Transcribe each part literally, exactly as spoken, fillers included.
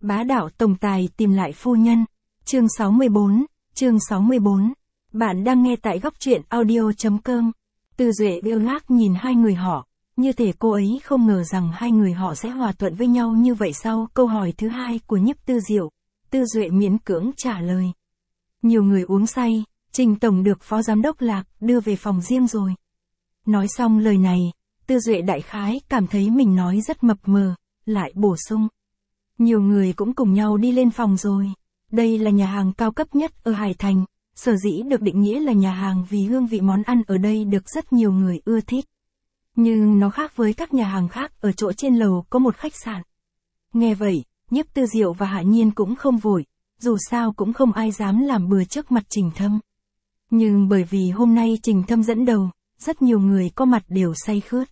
Bá đạo tổng tài tìm lại phu nhân. Chương sáu mươi bốn, chương sáu mươi bốn. Bạn đang nghe tại góc truyện audio.com. Tư Duệ yêu ngác nhìn hai người họ, như thể cô ấy không ngờ rằng hai người họ sẽ hòa thuận với nhau như vậy. Sau câu hỏi thứ hai của Nhiếp Tư Diệu, Tư Duệ miễn cưỡng trả lời. Nhiều người uống say, Trình Tổng được Phó Giám đốc Lạc đưa về phòng riêng rồi. Nói xong lời này, Tư Duệ đại khái cảm thấy mình nói rất mập mờ, lại bổ sung. Nhiều người cũng cùng nhau đi lên phòng rồi. Đây là nhà hàng cao cấp nhất ở Hải Thành, sở dĩ được định nghĩa là nhà hàng vì hương vị món ăn ở đây được rất nhiều người ưa thích. Nhưng nó khác với các nhà hàng khác ở chỗ trên lầu có một khách sạn. Nghe vậy, Nhiếp Tư Diệu và Hạ Nhiên cũng không vội, dù sao cũng không ai dám làm bừa trước mặt Trình Thâm. Nhưng bởi vì hôm nay Trình Thâm dẫn đầu, rất nhiều người có mặt đều say khướt.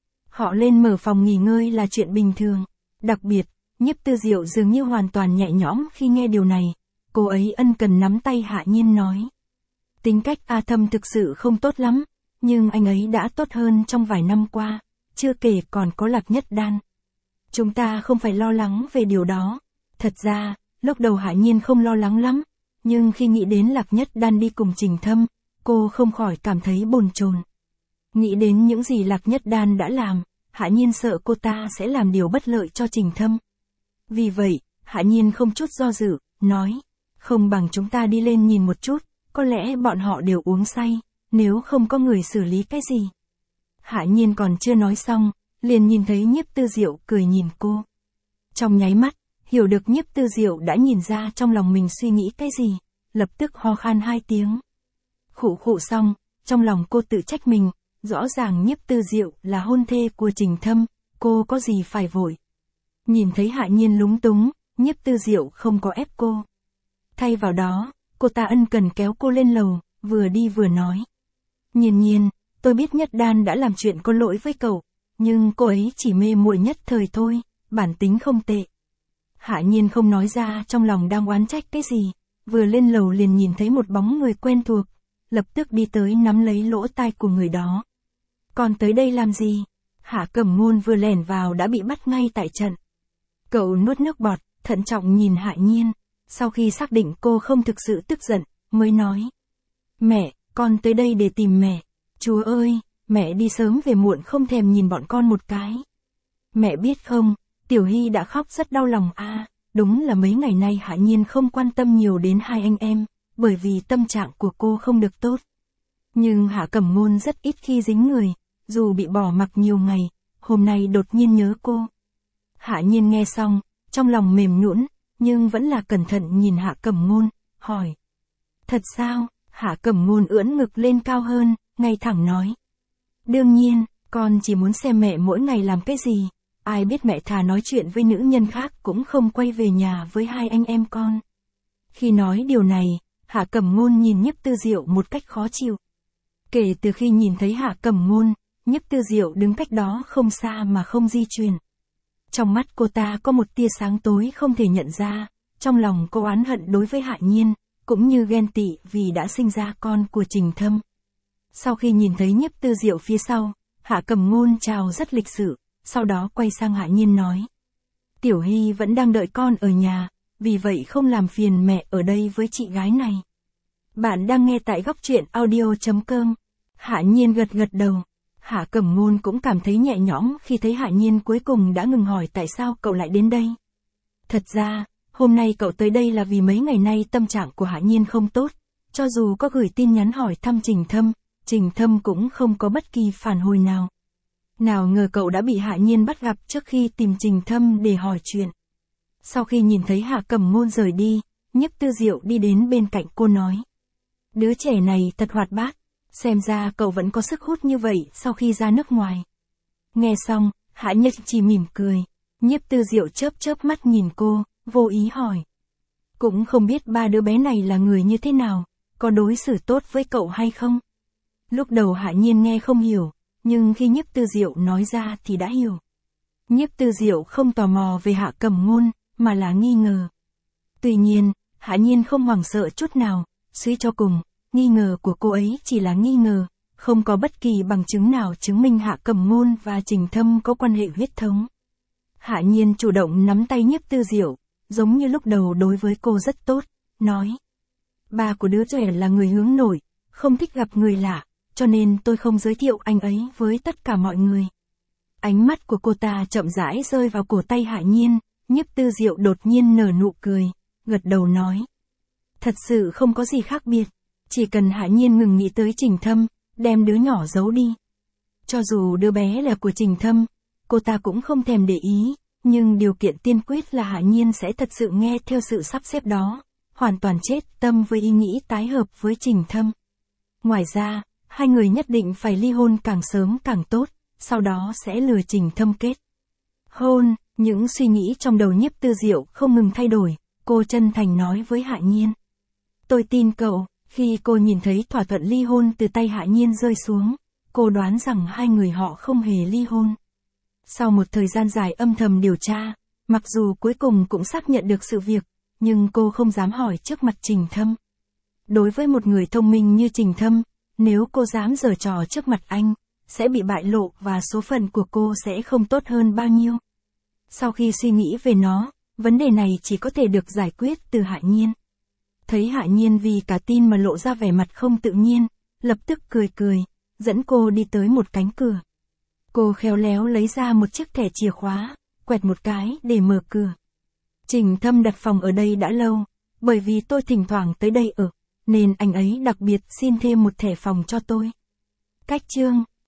Họ lên mở phòng nghỉ ngơi là chuyện bình thường. Đặc biệt, Nhiếp Tư Diệu dường như hoàn toàn nhẹ nhõm khi nghe điều này. Cô ấy ân cần nắm tay Hạ Nhiên nói. Tính cách A Thâm thực sự không tốt lắm, nhưng anh ấy đã tốt hơn trong vài năm qua, chưa kể còn có Lạc Nhất Đan. Chúng ta không phải lo lắng về điều đó. Thật ra, lúc đầu Hạ Nhiên không lo lắng lắm, nhưng khi nghĩ đến Lạc Nhất Đan đi cùng Trình Thâm, cô không khỏi cảm thấy bồn chồn. Nghĩ đến những gì Lạc Nhất Đan đã làm, Hạ Nhiên sợ cô ta sẽ làm điều bất lợi cho Trình Thâm. Vì vậy, Hạ Nhiên không chút do dự, nói, không bằng chúng ta đi lên nhìn một chút, có lẽ bọn họ đều uống say, nếu không có người xử lý cái gì. Hạ Nhiên còn chưa nói xong, liền nhìn thấy Nhiếp Tư Diệu cười nhìn cô. Trong nháy mắt, hiểu được Nhiếp Tư Diệu đã nhìn ra trong lòng mình suy nghĩ cái gì, lập tức ho khan hai tiếng. Khụ khụ xong, trong lòng cô tự trách mình, rõ ràng Nhiếp Tư Diệu là hôn thê của Trình Thâm, cô có gì phải vội. Nhìn thấy Hạ Nhiên lúng túng, Nhiếp Tư Diệu không có ép cô. Thay vào đó, cô ta ân cần kéo cô lên lầu, vừa đi vừa nói. Nhiên Nhiên, tôi biết Nhất Đan đã làm chuyện có lỗi với cậu, nhưng cô ấy chỉ mê muội nhất thời thôi, bản tính không tệ. Hạ Nhiên không nói ra trong lòng đang oán trách cái gì, vừa lên lầu liền nhìn thấy một bóng người quen thuộc, lập tức đi tới nắm lấy lỗ tai của người đó. Còn tới đây làm gì? Hạ Cẩm Ngôn vừa lẻn vào đã bị bắt ngay tại trận. Cậu nuốt nước bọt, thận trọng nhìn Hạ Nhiên, sau khi xác định cô không thực sự tức giận, mới nói. Mẹ, con tới đây để tìm mẹ. Chúa ơi, mẹ đi sớm về muộn không thèm nhìn bọn con một cái. Mẹ biết không, Tiểu Hy đã khóc rất đau lòng a. À, đúng là mấy ngày nay Hạ Nhiên không quan tâm nhiều đến hai anh em, bởi vì tâm trạng của cô không được tốt. Nhưng Hạ Cẩm Ngôn rất ít khi dính người, dù bị bỏ mặc nhiều ngày, hôm nay đột nhiên nhớ cô. Hạ Nhiên nghe xong, trong lòng mềm nhũn, nhưng vẫn là cẩn thận nhìn Hạ Cẩm Ngôn, hỏi. Thật sao? Hạ Cẩm Ngôn ưỡn ngực lên cao hơn, ngay thẳng nói. Đương nhiên, con chỉ muốn xem mẹ mỗi ngày làm cái gì, ai biết mẹ thà nói chuyện với nữ nhân khác cũng không quay về nhà với hai anh em con. Khi nói điều này, Hạ Cẩm Ngôn nhìn Nhiếp Tư Diệu một cách khó chịu. Kể từ khi nhìn thấy Hạ Cẩm Ngôn, Nhiếp Tư Diệu đứng cách đó không xa mà không di chuyển. Trong mắt cô ta có một tia sáng tối không thể nhận ra, trong lòng cô oán hận đối với Hạ Nhiên, cũng như ghen tị vì đã sinh ra con của Trình Thâm. Sau khi nhìn thấy Nhiếp Tư Diệu phía sau, Hạ Cẩm Ngôn chào rất lịch sự, sau đó quay sang Hạ Nhiên nói. Tiểu Hy vẫn đang đợi con ở nhà, vì vậy không làm phiền mẹ ở đây với chị gái này. Bạn đang nghe tại góc truyện audio.com. Hạ Nhiên gật gật đầu. Hạ Cẩm Ngôn cũng cảm thấy nhẹ nhõm khi thấy Hạ Nhiên cuối cùng đã ngừng hỏi tại sao cậu lại đến đây. Thật ra, hôm nay cậu tới đây là vì mấy ngày nay tâm trạng của Hạ Nhiên không tốt, cho dù có gửi tin nhắn hỏi thăm Trình Thâm, Trình Thâm cũng không có bất kỳ phản hồi nào. Nào ngờ cậu đã bị Hạ Nhiên bắt gặp trước khi tìm Trình Thâm để hỏi chuyện. Sau khi nhìn thấy Hạ Cẩm Ngôn rời đi, Nhiếp Tư Diệu đi đến bên cạnh cô nói. Đứa trẻ này thật hoạt bát, xem ra cậu vẫn có sức hút như vậy sau khi ra nước ngoài. Nghe xong, Hạ Nhiên chỉ mỉm cười. Nhiếp Tư Diệu chớp chớp mắt nhìn cô, vô ý hỏi. Cũng không biết ba đứa bé này là người như thế nào, có đối xử tốt với cậu hay không? Lúc đầu Hạ Nhiên nghe không hiểu, nhưng khi Nhiếp Tư Diệu nói ra thì đã hiểu. Nhiếp Tư Diệu không tò mò về Hạ Cẩm Ngôn, mà là nghi ngờ. Tuy nhiên, Hạ Nhiên không hoảng sợ chút nào, suy cho cùng, nghi ngờ của cô ấy chỉ là nghi ngờ, không có bất kỳ bằng chứng nào chứng minh Hạ Cẩm Ngôn và Trình Thâm có quan hệ huyết thống. Hạ Nhiên chủ động nắm tay Nhiếp Tư Diệu, giống như lúc đầu đối với cô rất tốt, nói. Ba của đứa trẻ là người hướng nội, không thích gặp người lạ, cho nên tôi không giới thiệu anh ấy với tất cả mọi người. Ánh mắt của cô ta chậm rãi rơi vào cổ tay Hạ Nhiên, Nhiếp Tư Diệu đột nhiên nở nụ cười, gật đầu nói. Thật sự không có gì khác biệt, chỉ cần Hạ Nhiên ngừng nghĩ tới Trình Thâm, đem đứa nhỏ giấu đi. Cho dù đứa bé là của Trình Thâm, cô ta cũng không thèm để ý, nhưng điều kiện tiên quyết là Hạ Nhiên sẽ thật sự nghe theo sự sắp xếp đó, hoàn toàn chết tâm với ý nghĩ tái hợp với Trình Thâm. Ngoài ra, hai người nhất định phải ly hôn càng sớm càng tốt, sau đó sẽ lừa Trình Thâm kết hôn. Những suy nghĩ trong đầu Nhiếp Tư Diệu không ngừng thay đổi, cô chân thành nói với Hạ Nhiên. Tôi tin cậu. Khi cô nhìn thấy thỏa thuận ly hôn từ tay Hạ Nhiên rơi xuống, cô đoán rằng hai người họ không hề ly hôn. Sau một thời gian dài âm thầm điều tra, mặc dù cuối cùng cũng xác nhận được sự việc, nhưng cô không dám hỏi trước mặt Trình Thâm. Đối với một người thông minh như Trình Thâm, nếu cô dám giở trò trước mặt anh, sẽ bị bại lộ và số phận của cô sẽ không tốt hơn bao nhiêu. Sau khi suy nghĩ về nó, vấn đề này chỉ có thể được giải quyết từ Hạ Nhiên. Thấy Hạ Nhiên vì cả tin mà lộ ra vẻ mặt không tự nhiên, lập tức cười cười, dẫn cô đi tới một cánh cửa. Cô khéo léo lấy ra một chiếc thẻ chìa khóa, quẹt một cái để mở cửa. Trình Thâm đặt phòng ở đây đã lâu, bởi vì tôi thỉnh thoảng tới đây ở, nên anh ấy đặc biệt xin thêm một thẻ phòng cho tôi. Cách chương